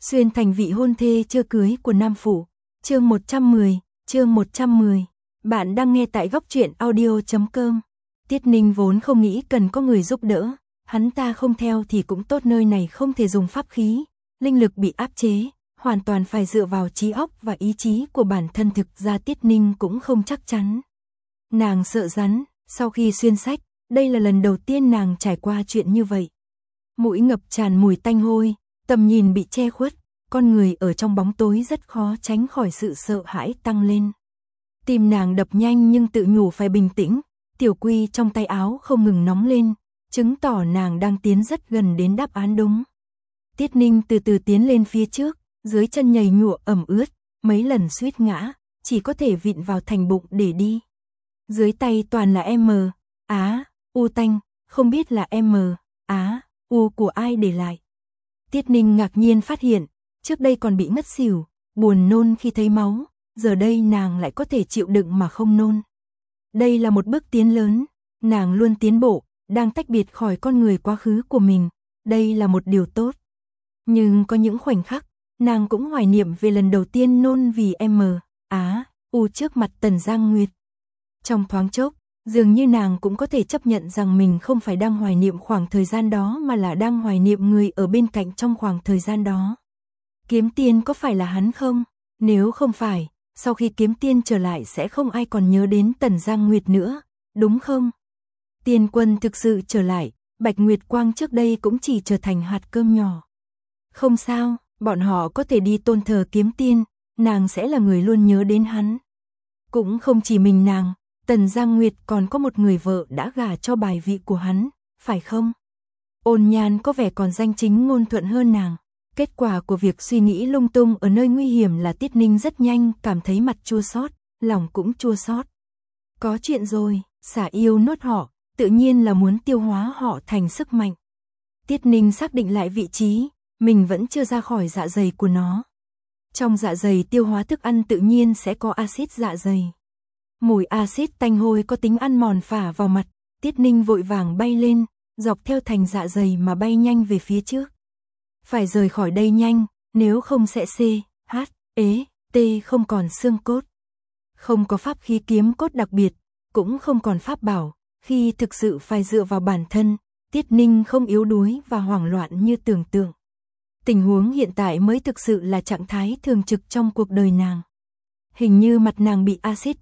Xuyên thành vị hôn thê chưa cưới của Nam Phủ. Chương 110. Bạn đang nghe tại góc truyện audio.com. Tiết Ninh vốn không nghĩ cần có người giúp đỡ, hắn ta không theo thì cũng tốt, nơi này không thể dùng pháp khí, linh lực bị áp chế, hoàn toàn phải dựa vào trí óc và ý chí của bản thân, thực ra Tiết Ninh cũng không chắc chắn. Nàng sợ rắn, sau khi xuyên sách, đây là lần đầu tiên nàng trải qua chuyện như vậy. Mũi ngập tràn mùi tanh hôi, tầm nhìn bị che khuất, con người ở trong bóng tối rất khó tránh khỏi sự sợ hãi tăng lên. Tim nàng đập nhanh nhưng tự nhủ phải bình tĩnh, tiểu quy trong tay áo không ngừng nóng lên, chứng tỏ nàng đang tiến rất gần đến đáp án đúng. Tiết Ninh từ từ tiến lên phía trước, dưới chân nhầy nhụa ẩm ướt, mấy lần suýt ngã, chỉ có thể vịn vào thành bụng để đi. Dưới tay toàn là U tanh, không biết là U của ai để lại. Tiết Ninh ngạc nhiên phát hiện, trước đây còn bị ngất xỉu, buồn nôn khi thấy máu, giờ đây nàng lại có thể chịu đựng mà không nôn. Đây là một bước tiến lớn, nàng luôn tiến bộ, đang tách biệt khỏi con người quá khứ của mình, đây là một điều tốt. Nhưng có những khoảnh khắc, nàng cũng hoài niệm về lần đầu tiên nôn vì U trước mặt Tần Giang Nguyệt. Trong thoáng chốc, dường như nàng cũng có thể chấp nhận rằng mình không phải đang hoài niệm khoảng thời gian đó mà là đang hoài niệm người ở bên cạnh trong khoảng thời gian đó. Kiếm Tiên có phải là hắn không? Nếu không phải, sau khi Kiếm Tiên trở lại sẽ không ai còn nhớ đến Tần Giang Nguyệt nữa, đúng không? Tiên Quân thực sự trở lại, Bạch Nguyệt Quang trước đây cũng chỉ trở thành hạt cơm nhỏ. Không sao, bọn họ có thể đi tôn thờ Kiếm Tiên, nàng sẽ là người luôn nhớ đến hắn. Cũng không chỉ mình nàng, Tần Giang Nguyệt còn có một người vợ đã gả cho bài vị của hắn, phải không? Ôn Nhan có vẻ còn danh chính ngôn thuận hơn nàng. Kết quả của việc suy nghĩ lung tung ở nơi nguy hiểm là Tiết Ninh rất nhanh cảm thấy mặt chua xót, lòng cũng chua xót. Có chuyện rồi, xả yêu nốt họ, tự nhiên là muốn tiêu hóa họ thành sức mạnh. Tiết Ninh xác định lại vị trí, mình vẫn chưa ra khỏi dạ dày của nó. Trong dạ dày tiêu hóa thức ăn tự nhiên sẽ có axit dạ dày. Mùi axit tanh hôi có tính ăn mòn phả vào mặt, Tiết Ninh vội vàng bay lên, dọc theo thành dạ dày mà bay nhanh về phía trước. Phải rời khỏi đây nhanh, nếu không sẽ không còn xương cốt. Không có pháp khí kiếm cốt đặc biệt, cũng không còn pháp bảo, khi thực sự phải dựa vào bản thân, Tiết Ninh không yếu đuối và hoảng loạn như tưởng tượng. Tình huống hiện tại mới thực sự là trạng thái thường trực trong cuộc đời nàng. Hình như mặt nàng bị axit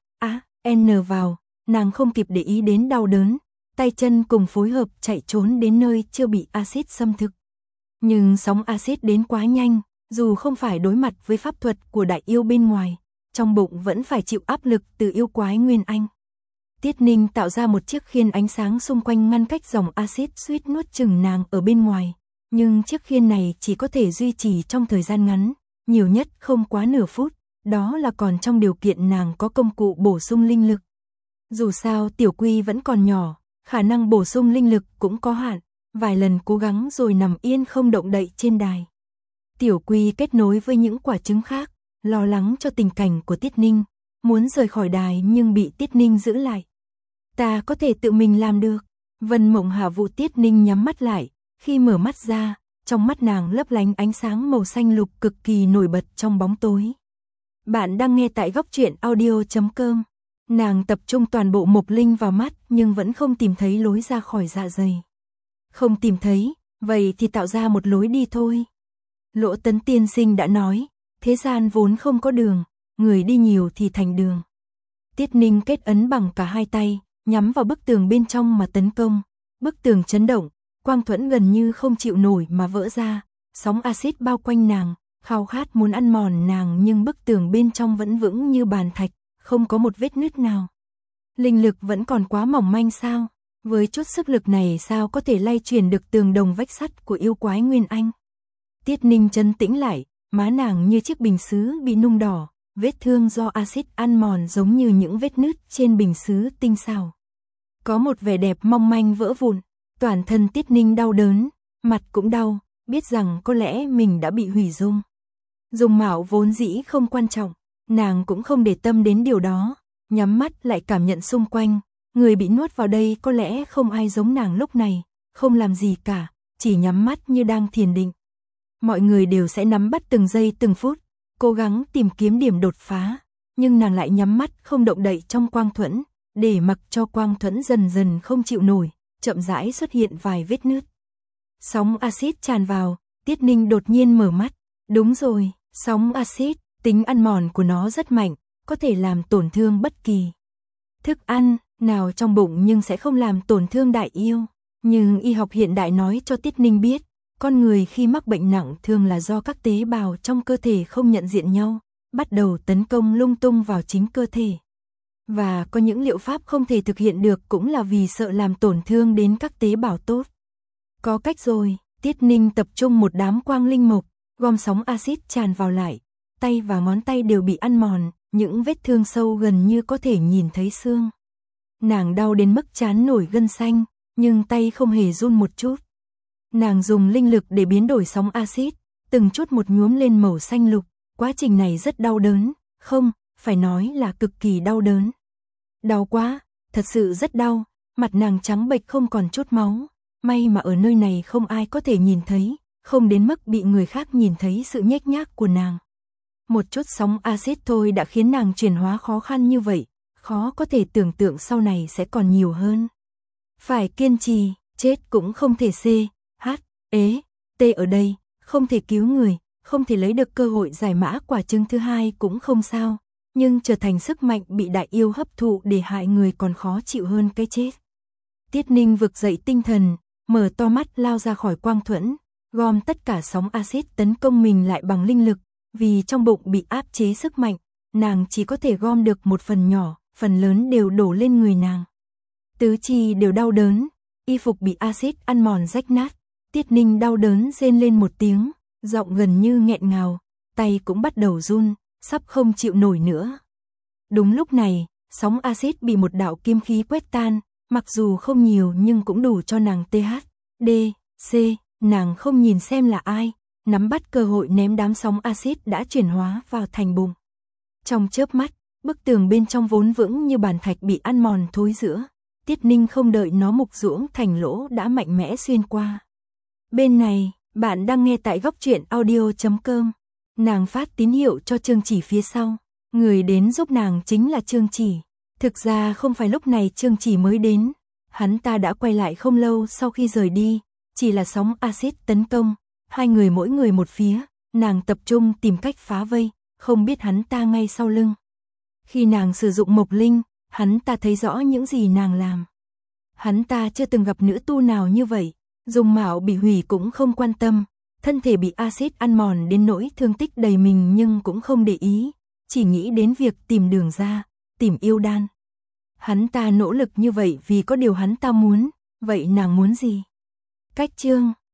vào, nàng không kịp để ý đến đau đớn, tay chân cùng phối hợp chạy trốn đến nơi chưa bị axit xâm thực. Nhưng sóng axit đến quá nhanh, dù không phải đối mặt với pháp thuật của đại yêu bên ngoài, trong bụng vẫn phải chịu áp lực từ yêu quái Nguyên Anh. Tiết Ninh tạo ra một chiếc khiên ánh sáng xung quanh ngăn cách dòng axit suýt nuốt chửng nàng ở bên ngoài, nhưng chiếc khiên này chỉ có thể duy trì trong thời gian ngắn, nhiều nhất không quá nửa phút, đó là còn trong điều kiện nàng có công cụ bổ sung linh lực. Dù sao tiểu quy vẫn còn nhỏ, khả năng bổ sung linh lực cũng có hạn. Vài lần cố gắng rồi nằm yên không động đậy trên đài. Tiểu quy kết nối với những quả trứng khác, lo lắng cho tình cảnh của Tiết Ninh, muốn rời khỏi đài nhưng bị Tiết Ninh giữ lại. Ta có thể tự mình làm được. Vân Mộng Hạ Vũ. Tiết Ninh nhắm mắt lại, khi mở mắt ra, trong mắt nàng lấp lánh ánh sáng màu xanh lục cực kỳ nổi bật trong bóng tối. Bạn đang nghe tại góc truyện audio.com. Nàng tập trung toàn bộ mộc linh vào mắt nhưng vẫn không tìm thấy lối ra khỏi dạ dày. Không tìm thấy, vậy thì tạo ra một lối đi thôi. Lỗ Tấn tiên sinh đã nói, thế gian vốn không có đường, người đi nhiều thì thành đường. Tiết Ninh kết ấn bằng cả hai tay, nhắm vào bức tường bên trong mà tấn công. Bức tường chấn động, quang thuẫn gần như không chịu nổi mà vỡ ra, sóng axit bao quanh nàng, khao khát muốn ăn mòn nàng, nhưng bức tường bên trong vẫn vững như bàn thạch, không có một vết nứt nào. Linh lực vẫn còn quá mỏng manh sao? Với chút sức lực này sao có thể lay chuyển được tường đồng vách sắt của yêu quái Nguyên Anh? Tiết Ninh trấn tĩnh lại, má nàng như chiếc bình sứ bị nung đỏ, vết thương do axit ăn mòn giống như những vết nứt trên bình sứ tinh xảo. Có một vẻ đẹp mong manh vỡ vụn, toàn thân Tiết Ninh đau đớn, mặt cũng đau, biết rằng có lẽ mình đã bị hủy dung. Dung mạo vốn dĩ không quan trọng, nàng cũng không để tâm đến điều đó, nhắm mắt lại cảm nhận xung quanh. Người bị nuốt vào đây có lẽ không ai giống nàng lúc này, không làm gì cả, chỉ nhắm mắt như đang thiền định. Mọi người đều sẽ nắm bắt từng giây từng phút, cố gắng tìm kiếm điểm đột phá, nhưng nàng lại nhắm mắt không động đậy trong quang thuẫn, để mặc cho quang thuẫn dần dần không chịu nổi, chậm rãi xuất hiện vài vết nứt. Sóng axit tràn vào, Tiết Ninh đột nhiên mở mắt. Đúng rồi, sóng axit, tính ăn mòn của nó rất mạnh, có thể làm tổn thương bất kỳ thức ăn nào trong bụng nhưng sẽ không làm tổn thương đại yêu. Nhưng y học hiện đại nói cho Tiết Ninh biết, con người khi mắc bệnh nặng thường là do các tế bào trong cơ thể không nhận diện nhau, bắt đầu tấn công lung tung vào chính cơ thể. Và có những liệu pháp không thể thực hiện được cũng là vì sợ làm tổn thương đến các tế bào tốt. Có cách rồi, Tiết Ninh tập trung một đám quang linh mộc, gom sóng axit tràn vào lại, tay và ngón tay đều bị ăn mòn, những vết thương sâu gần như có thể nhìn thấy xương. Nàng đau đến mức trán nổi gân xanh, nhưng tay không hề run một chút. Nàng dùng linh lực để biến đổi sóng axit, từng chút một nhuốm lên màu xanh lục, quá trình này rất đau đớn, không, phải nói là cực kỳ đau đớn. Đau quá, thật sự rất đau, mặt nàng trắng bệch không còn chút máu, may mà ở nơi này không ai có thể nhìn thấy, không đến mức bị người khác nhìn thấy sự nhếch nhác của nàng. Một chút sóng axit thôi đã khiến nàng chuyển hóa khó khăn như vậy, khó có thể tưởng tượng sau này sẽ còn nhiều hơn. Phải kiên trì, chết cũng không thể t ở đây, không thể cứu người, không thể lấy được cơ hội giải mã quả trứng thứ hai cũng không sao, nhưng trở thành sức mạnh bị đại yêu hấp thụ để hại người còn khó chịu hơn cái chết. Tiết Ninh vực dậy tinh thần, mở to mắt lao ra khỏi quang thuẫn, gom tất cả sóng axit tấn công mình lại bằng linh lực, vì trong bụng bị áp chế sức mạnh, nàng chỉ có thể gom được một phần nhỏ, phần lớn đều đổ lên người nàng. Tứ chi đều đau đớn, y phục bị axit ăn mòn rách nát, Tiết Ninh đau đớn rên lên một tiếng, giọng gần như nghẹn ngào, tay cũng bắt đầu run, sắp không chịu nổi nữa. Đúng lúc này, sóng axit bị một đạo kim khí quét tan, mặc dù không nhiều nhưng cũng đủ cho nàng THDC, nàng không nhìn xem là ai, nắm bắt cơ hội ném đám sóng axit đã chuyển hóa vào thành bụng. Trong chớp mắt, bức tường bên trong vốn vững như bàn thạch bị ăn mòn thối rữa, Tiết Ninh không đợi nó mục ruỗng thành lỗ đã mạnh mẽ xuyên qua. Bên này, bạn đang nghe tại góc truyện audio.com. Nàng phát tín hiệu cho Trương Chỉ phía sau, người đến giúp nàng chính là Trương Chỉ. Thực ra không phải lúc này Trương Chỉ mới đến, hắn ta đã quay lại không lâu sau khi rời đi, chỉ là sóng axit tấn công, hai người mỗi người một phía, nàng tập trung tìm cách phá vây, không biết hắn ta ngay sau lưng. Khi nàng sử dụng mộc linh, hắn ta thấy rõ những gì nàng làm. Hắn ta chưa từng gặp nữ tu nào như vậy, dùng mạo bị hủy cũng không quan tâm, thân thể bị axit ăn mòn đến nỗi thương tích đầy mình nhưng cũng không để ý, chỉ nghĩ đến việc tìm đường ra, tìm yêu đan. Hắn ta nỗ lực như vậy vì có điều hắn ta muốn, vậy nàng muốn gì? Cách chương